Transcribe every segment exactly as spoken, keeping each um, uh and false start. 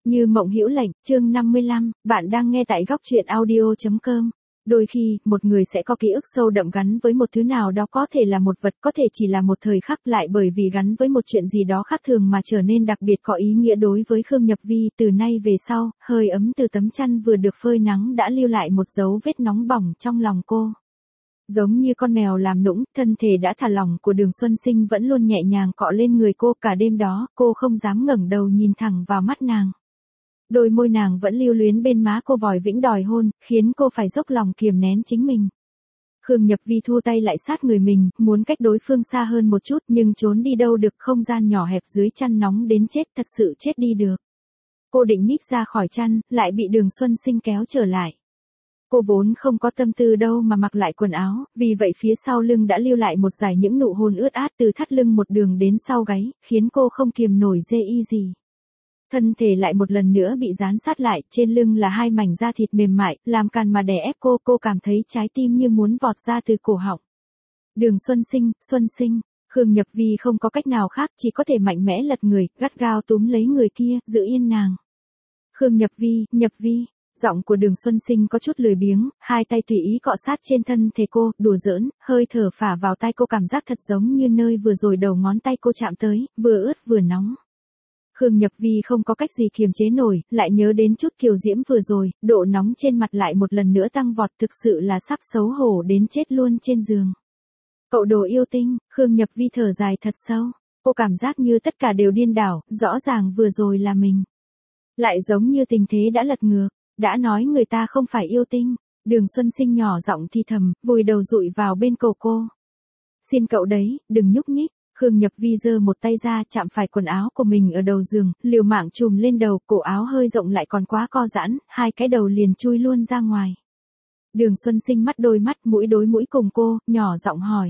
Như mộng hữu lệnh, chương năm mươi lăm, bạn đang nghe tại góc truyện audio chấm com. Đôi khi, một người sẽ có ký ức sâu đậm gắn với một thứ nào đó, có thể là một vật, có thể chỉ là một thời khắc, lại bởi vì gắn với một chuyện gì đó khác thường mà trở nên đặc biệt có ý nghĩa đối với Khương Nhập Vi. Từ nay về sau, hơi ấm từ tấm chăn vừa được phơi nắng đã lưu lại một dấu vết nóng bỏng trong lòng cô. Giống như con mèo làm nũng, thân thể đã thả lỏng của Đường Xuân Sinh vẫn luôn nhẹ nhàng cọ lên người cô. Cả đêm đó, cô không dám ngẩng đầu nhìn thẳng vào mắt nàng. Đôi môi nàng vẫn lưu luyến bên má cô vòi vĩnh đòi hôn, khiến cô phải dốc lòng kiềm nén chính mình. Khương Nhập Vi thu tay lại sát người mình, muốn cách đối phương xa hơn một chút, nhưng trốn đi đâu được, không gian nhỏ hẹp dưới chăn nóng đến chết, thật sự chết đi được. Cô định nhích ra khỏi chăn, lại bị Đường Xuân Sinh kéo trở lại. Cô vốn không có tâm tư đâu mà mặc lại quần áo, vì vậy phía sau lưng đã lưu lại một dải những nụ hôn ướt át từ thắt lưng một đường đến sau gáy, khiến cô không kiềm nổi dê y gì. Thân thể lại một lần nữa bị dán sát lại, trên lưng là hai mảnh da thịt mềm mại, làm càn mà đè ép cô, cô cảm thấy trái tim như muốn vọt ra từ cổ họng. Đường Xuân Sinh, Xuân Sinh, Khương Nhập Vi không có cách nào khác, chỉ có thể mạnh mẽ lật người, gắt gao túm lấy người kia, giữ yên nàng. Khương Nhập Vi, Nhập Vi, giọng của Đường Xuân Sinh có chút lười biếng, hai tay tùy ý cọ sát trên thân thể cô, đùa giỡn, hơi thở phả vào tay cô, cảm giác thật giống như nơi vừa rồi đầu ngón tay cô chạm tới, vừa ướt vừa nóng. Khương Nhập Vi không có cách gì kiềm chế nổi, lại nhớ đến chút kiều diễm vừa rồi, độ nóng trên mặt lại một lần nữa tăng vọt, thực sự là sắp xấu hổ đến chết luôn trên giường. Cậu đồ yêu tinh, Khương Nhập Vi thở dài thật sâu, cô cảm giác như tất cả đều điên đảo, rõ ràng vừa rồi là mình. Lại giống như tình thế đã lật ngược, đã nói người ta không phải yêu tinh, Đường Xuân Sinh nhỏ giọng thì thầm, vùi đầu dụi vào bên cổ cô. Xin cậu đấy, đừng nhúc nhích. Khương Nhập Vi giơ một tay ra, chạm phải quần áo của mình ở đầu giường, liều mạng trùm lên đầu, cổ áo hơi rộng lại còn quá co giãn, hai cái đầu liền chui luôn ra ngoài. Đường Xuân Sinh mắt đôi mắt, mũi đối mũi cùng cô, nhỏ giọng hỏi.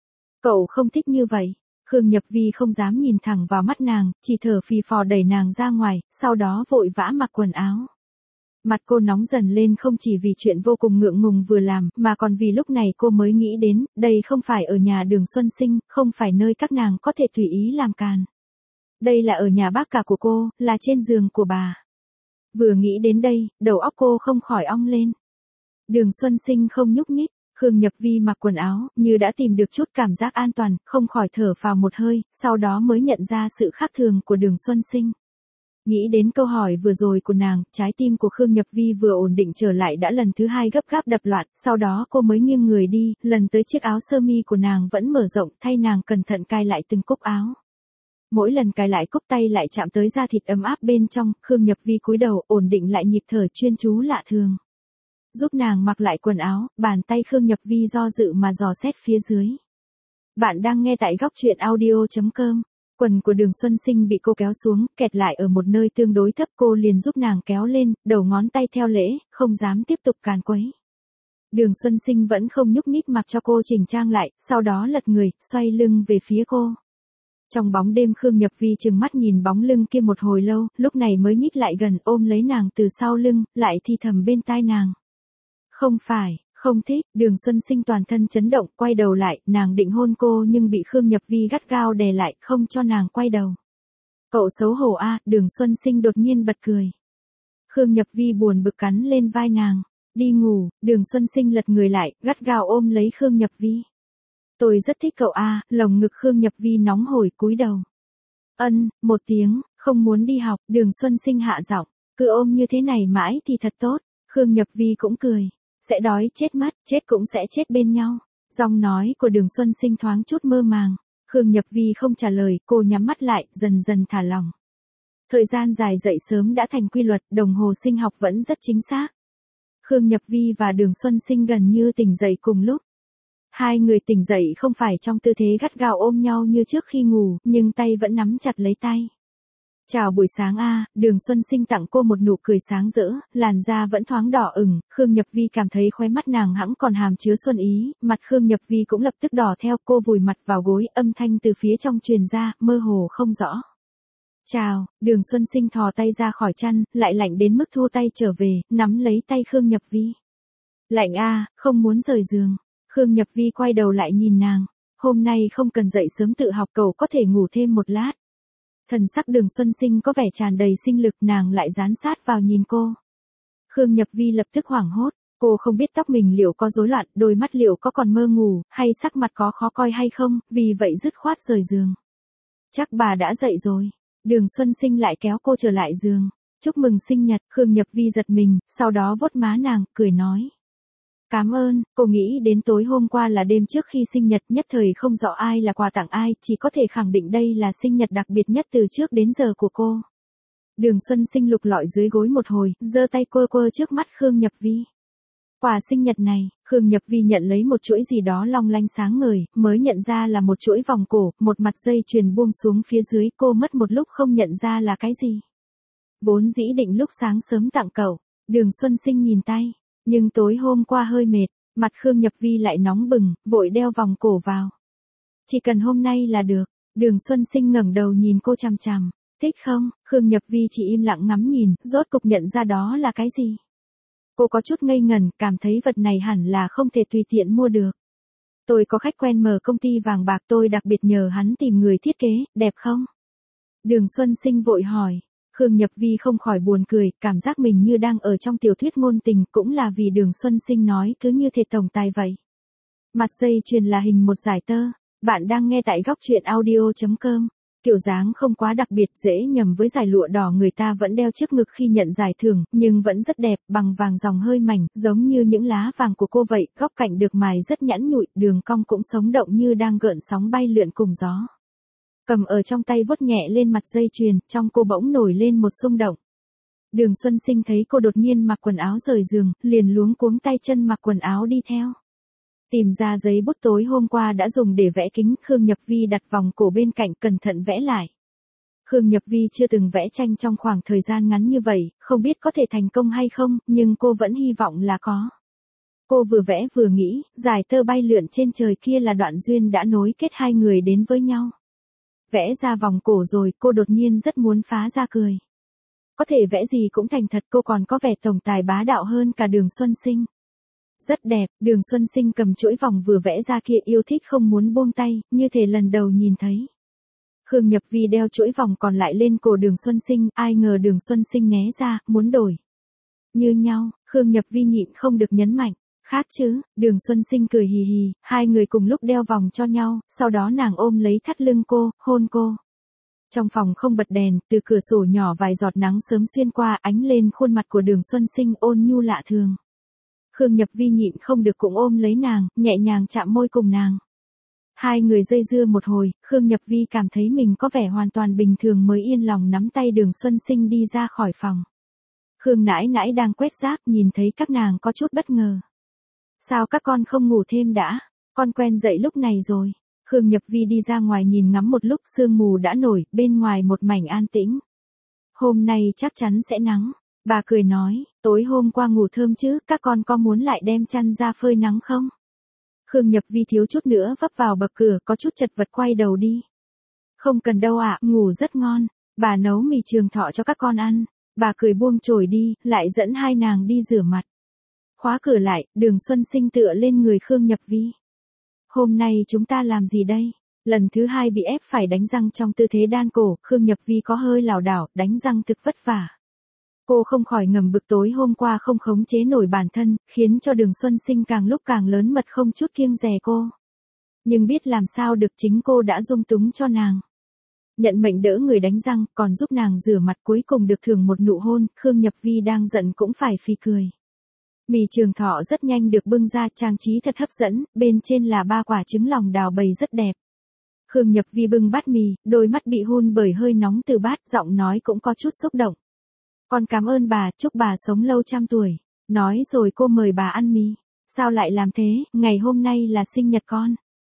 Cậu không thích như vậy. Khương Nhập Vi không dám nhìn thẳng vào mắt nàng, chỉ thở phì phò đẩy nàng ra ngoài, sau đó vội vã mặc quần áo. Mặt cô nóng dần lên, không chỉ vì chuyện vô cùng ngượng ngùng vừa làm, mà còn vì lúc này cô mới nghĩ đến, đây không phải ở nhà Đường Xuân Sinh, không phải nơi các nàng có thể tùy ý làm càn. Đây là ở nhà bác cả của cô, là trên giường của bà. Vừa nghĩ đến đây, đầu óc cô không khỏi ong lên. Đường Xuân Sinh không nhúc nhích, Khương Nhập Vi mặc quần áo, như đã tìm được chút cảm giác an toàn, không khỏi thở phào một hơi, sau đó mới nhận ra sự khác thường của Đường Xuân Sinh. Nghĩ đến câu hỏi vừa rồi của nàng, trái tim của Khương Nhập Vi vừa ổn định trở lại đã lần thứ hai gấp gáp đập loạn, sau đó cô mới nghiêng người đi, lần tới chiếc áo sơ mi của nàng vẫn mở rộng, thay nàng cẩn thận cài lại từng cúc áo. Mỗi lần cài lại cúc tay lại chạm tới da thịt ấm áp bên trong, Khương Nhập Vi cúi đầu, ổn định lại nhịp thở chuyên chú lạ thường. Giúp nàng mặc lại quần áo, bàn tay Khương Nhập Vi do dự mà dò xét phía dưới. Bạn đang nghe tại góc truyện audio chấm com. Quần của Đường Xuân Sinh bị cô kéo xuống, kẹt lại ở một nơi tương đối thấp, cô liền giúp nàng kéo lên, đầu ngón tay theo lễ, không dám tiếp tục càn quấy. Đường Xuân Sinh vẫn không nhúc nhích, mặc cho cô chỉnh trang lại, sau đó lật người, xoay lưng về phía cô. Trong bóng đêm Khương Nhập Vi trừng mắt nhìn bóng lưng kia một hồi lâu, lúc này mới nhích lại gần, ôm lấy nàng từ sau lưng, lại thì thầm bên tai nàng. Không phải. Không thích, Đường Xuân Sinh toàn thân chấn động, quay đầu lại, nàng định hôn cô nhưng bị Khương Nhập Vi gắt gao đè lại, không cho nàng quay đầu. Cậu xấu hổ a, à, Đường Xuân Sinh đột nhiên bật cười. Khương Nhập Vi buồn bực cắn lên vai nàng. Đi ngủ, Đường Xuân Sinh lật người lại, gắt gao ôm lấy Khương Nhập Vi. Tôi rất thích cậu a, à, lồng ngực Khương Nhập Vi nóng hổi cúi đầu. Ân, một tiếng, không muốn đi học, Đường Xuân Sinh hạ giọng, cứ ôm như thế này mãi thì thật tốt. Khương Nhập Vi cũng cười. Sẽ đói chết mất, chết cũng sẽ chết bên nhau. Giọng nói của Đường Xuân Sinh thoáng chút mơ màng. Khương Nhập Vi không trả lời, cô nhắm mắt lại, dần dần thả lỏng. Thời gian dài dậy sớm đã thành quy luật, đồng hồ sinh học vẫn rất chính xác. Khương Nhập Vi và Đường Xuân Sinh gần như tỉnh dậy cùng lúc. Hai người tỉnh dậy không phải trong tư thế gắt gao ôm nhau như trước khi ngủ, nhưng tay vẫn nắm chặt lấy tay. Chào buổi sáng a, Đường Xuân Sinh tặng cô một nụ cười sáng rỡ, làn da vẫn thoáng đỏ ửng, Khương Nhập Vi cảm thấy khóe mắt nàng hẵng còn hàm chứa xuân ý, mặt Khương Nhập Vi cũng lập tức đỏ theo, cô vùi mặt vào gối, âm thanh từ phía trong truyền ra, mơ hồ không rõ. Chào, Đường Xuân Sinh thò tay ra khỏi chăn, lại lạnh đến mức thu tay trở về, nắm lấy tay Khương Nhập Vi. Lạnh a, không muốn rời giường. Khương Nhập Vi quay đầu lại nhìn nàng, hôm nay không cần dậy sớm tự học, cậu có thể ngủ thêm một lát. Thần sắc Đường Xuân Sinh có vẻ tràn đầy sinh lực, nàng lại dán sát vào nhìn cô. Khương Nhập Vi lập tức hoảng hốt, cô không biết tóc mình liệu có rối loạn, đôi mắt liệu có còn mơ ngủ, hay sắc mặt có khó coi hay không, vì vậy dứt khoát rời giường. Chắc bà đã dậy rồi. Đường Xuân Sinh lại kéo cô trở lại giường. Chúc mừng sinh nhật. Khương Nhập Vi giật mình, sau đó vuốt má nàng, cười nói. Cảm ơn. Cô nghĩ đến tối hôm qua là đêm trước khi sinh nhật, nhất thời không rõ ai là quà tặng ai, chỉ có thể khẳng định đây là sinh nhật đặc biệt nhất từ trước đến giờ của cô. Đường Xuân Sinh lục lọi dưới gối một hồi, giơ tay quơ quơ trước mắt Khương Nhập Vi. Quà sinh nhật này, Khương Nhập Vi nhận lấy một chuỗi gì đó long lanh sáng ngời, mới nhận ra là một chuỗi vòng cổ, một mặt dây chuyền buông xuống phía dưới, cô mất một lúc không nhận ra là cái gì. Vốn dĩ định lúc sáng sớm tặng cậu. Đường Xuân Sinh nhìn tay, nhưng tối hôm qua hơi mệt, mặt Khương Nhập Vi lại nóng bừng, vội đeo vòng cổ vào. Chỉ cần hôm nay là được. Đường Xuân Sinh ngẩng đầu nhìn cô chằm chằm. Thích không? Khương Nhập Vi chỉ im lặng ngắm nhìn, rốt cục nhận ra đó là cái gì. Cô có chút ngây ngẩn, cảm thấy vật này hẳn là không thể tùy tiện mua được. Tôi có khách quen mở công ty vàng bạc, tôi đặc biệt nhờ hắn tìm người thiết kế, đẹp không? Đường Xuân Sinh vội hỏi. Khương Nhập Vi không khỏi buồn cười, cảm giác mình như đang ở trong tiểu thuyết ngôn tình, cũng là vì Đường Xuân Sinh nói cứ như thể tổng tài vậy. Mặt dây chuyền là hình một dải tơ. Bạn đang nghe tại góc truyện audio chấm com. Kiểu dáng không quá đặc biệt, dễ nhầm với dải lụa đỏ người ta vẫn đeo trước ngực khi nhận giải thưởng, nhưng vẫn rất đẹp, bằng vàng dòng hơi mảnh, giống như những lá vàng của cô vậy, góc cạnh được mài rất nhẵn nhụi, đường cong cũng sống động như đang gợn sóng bay lượn cùng gió. Cầm ở trong tay vuốt nhẹ lên mặt dây chuyền, trong cô bỗng nổi lên một xung động. Đường Xuân Sinh thấy cô đột nhiên mặc quần áo rời giường, liền luống cuống tay chân mặc quần áo đi theo. Tìm ra giấy bút tối hôm qua đã dùng để vẽ kính, Khương Nhập Vi đặt vòng cổ bên cạnh cẩn thận vẽ lại. Khương Nhập Vi chưa từng vẽ tranh trong khoảng thời gian ngắn như vậy, không biết có thể thành công hay không, nhưng cô vẫn hy vọng là có. Cô vừa vẽ vừa nghĩ, dải tơ bay lượn trên trời kia là đoạn duyên đã nối kết hai người đến với nhau. Vẽ ra vòng cổ rồi, cô đột nhiên rất muốn phá ra cười. Có thể vẽ gì cũng thành thật, cô còn có vẻ tổng tài bá đạo hơn cả Đường Xuân Sinh. Rất đẹp. Đường Xuân Sinh cầm chuỗi vòng vừa vẽ ra kia, yêu thích không muốn buông tay, như thể lần đầu nhìn thấy. Khương Nhập Vi đeo chuỗi vòng còn lại lên cổ Đường Xuân Sinh, ai ngờ Đường Xuân Sinh né ra, muốn đổi. Như nhau. Khương Nhập Vi nhịn không được nhấn mạnh. Khác chứ. Đường Xuân Sinh cười hì hì, hai người cùng lúc đeo vòng cho nhau, sau đó nàng ôm lấy thắt lưng cô, hôn cô. Trong phòng không bật đèn, từ cửa sổ nhỏ vài giọt nắng sớm xuyên qua, ánh lên khuôn mặt của Đường Xuân Sinh ôn nhu lạ thường. Khương Nhập Vi nhịn không được cũng ôm lấy nàng, nhẹ nhàng chạm môi cùng nàng. Hai người dây dưa một hồi, Khương Nhập Vi cảm thấy mình có vẻ hoàn toàn bình thường mới yên lòng nắm tay Đường Xuân Sinh đi ra khỏi phòng. Khương nãi nãi đang quét rác, nhìn thấy các nàng có chút bất ngờ. Sao các con không ngủ thêm đã? Con quen dậy lúc này rồi. Khương Nhập Vi đi ra ngoài nhìn ngắm một lúc, sương mù đã nổi, bên ngoài một mảnh an tĩnh. Hôm nay chắc chắn sẽ nắng. Bà cười nói, tối hôm qua ngủ thơm chứ, các con có muốn lại đem chăn ra phơi nắng không? Khương Nhập Vi thiếu chút nữa vấp vào bậc cửa, có chút chật vật quay đầu đi. Không cần đâu ạ, ngủ rất ngon. Bà nấu mì trường thọ cho các con ăn. Bà cười buông chổi đi, lại dẫn hai nàng đi rửa mặt. Khóa cửa lại, Đường Xuân Sinh tựa lên người Khương Nhập Vi. Hôm nay chúng ta làm gì đây? Lần thứ hai bị ép phải đánh răng trong tư thế đan cổ, Khương Nhập Vi có hơi lảo đảo, đánh răng thực vất vả. Cô không khỏi ngầm bực tối hôm qua không khống chế nổi bản thân, khiến cho Đường Xuân Sinh càng lúc càng lớn mật không chút kiêng dè cô. Nhưng biết làm sao được, chính cô đã dung túng cho nàng. Nhận mệnh đỡ người đánh răng, còn giúp nàng rửa mặt, cuối cùng được thưởng một nụ hôn, Khương Nhập Vi đang giận cũng phải phì cười. Mì trường thọ rất nhanh được bưng ra, trang trí thật hấp dẫn, bên trên là ba quả trứng lòng đào bầy rất đẹp. Khương Nhập Vi bưng bát mì, đôi mắt bị hun bởi hơi nóng từ bát, giọng nói cũng có chút xúc động. Con cảm ơn bà, chúc bà sống lâu trăm tuổi. Nói rồi cô mời bà ăn mì. Sao lại làm thế, ngày hôm nay là sinh nhật con.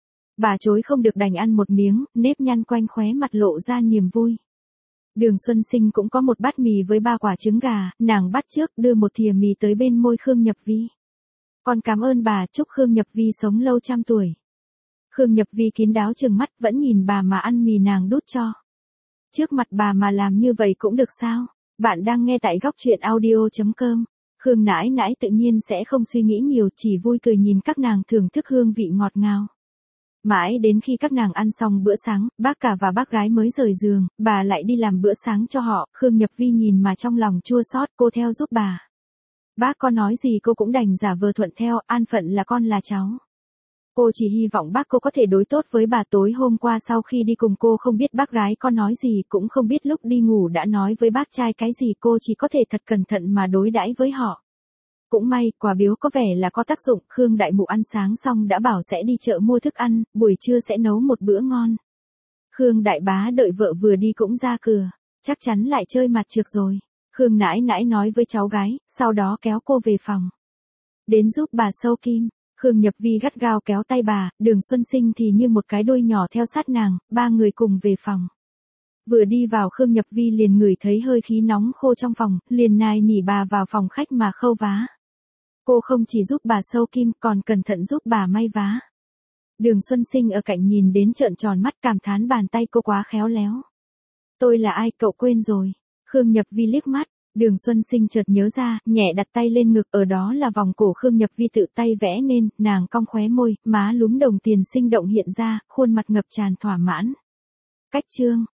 Bà chối không được đành ăn một miếng, nếp nhăn quanh khóe mặt lộ ra niềm vui. Đường Xuân Sinh cũng có một bát mì với ba quả trứng gà, nàng bắt trước đưa một thìa mì tới bên môi Khương Nhập Vi. Con cảm ơn bà, chúc Khương Nhập Vi sống lâu trăm tuổi. Khương Nhập Vi kín đáo trừng mắt, vẫn nhìn bà mà ăn mì nàng đút cho. Trước mặt bà mà làm như vậy cũng được sao? Bạn đang nghe tại góc truyện audio chấm com. Khương nãi nãi tự nhiên sẽ không suy nghĩ nhiều, chỉ vui cười nhìn các nàng thưởng thức hương vị ngọt ngào. Mãi đến khi các nàng ăn xong bữa sáng, bác cả và bác gái mới rời giường, bà lại đi làm bữa sáng cho họ, Khương Nhập Vi nhìn mà trong lòng chua xót, cô theo giúp bà. Bác có nói gì cô cũng đành giả vờ thuận theo, an phận là con là cháu. Cô chỉ hy vọng bác cô có thể đối tốt với bà. Tối hôm qua sau khi đi cùng cô không biết bác gái có nói gì, cũng không biết lúc đi ngủ đã nói với bác trai cái gì, cô chỉ có thể thật cẩn thận mà đối đãi với họ. Cũng may, quà biếu có vẻ là có tác dụng, Khương đại mụ ăn sáng xong đã bảo sẽ đi chợ mua thức ăn, buổi trưa sẽ nấu một bữa ngon. Khương đại bá đợi vợ vừa đi cũng ra cửa, chắc chắn lại chơi mặt trược rồi. Khương nãi nãi nói với cháu gái, sau đó kéo cô về phòng. Đến giúp bà sâu kim, Khương Nhập Vi gắt gao kéo tay bà, Đường Xuân Sinh thì như một cái đuôi nhỏ theo sát nàng, ba người cùng về phòng. Vừa đi vào Khương Nhập Vi liền ngửi thấy hơi khí nóng khô trong phòng, liền nài nỉ bà vào phòng khách mà khâu vá. Cô không chỉ giúp bà sâu kim còn cẩn thận giúp bà may vá. Đường Xuân Sinh ở cạnh nhìn đến trợn tròn mắt cảm thán bàn tay cô quá khéo léo. Tôi là ai cậu quên rồi. Khương Nhập Vi liếc mắt, Đường Xuân Sinh chợt nhớ ra, nhẹ đặt tay lên ngực, ở đó là vòng cổ Khương Nhập Vi tự tay vẽ nên, nàng cong khóe môi, má lúm đồng tiền sinh động hiện ra, khuôn mặt ngập tràn thỏa mãn. Cách chương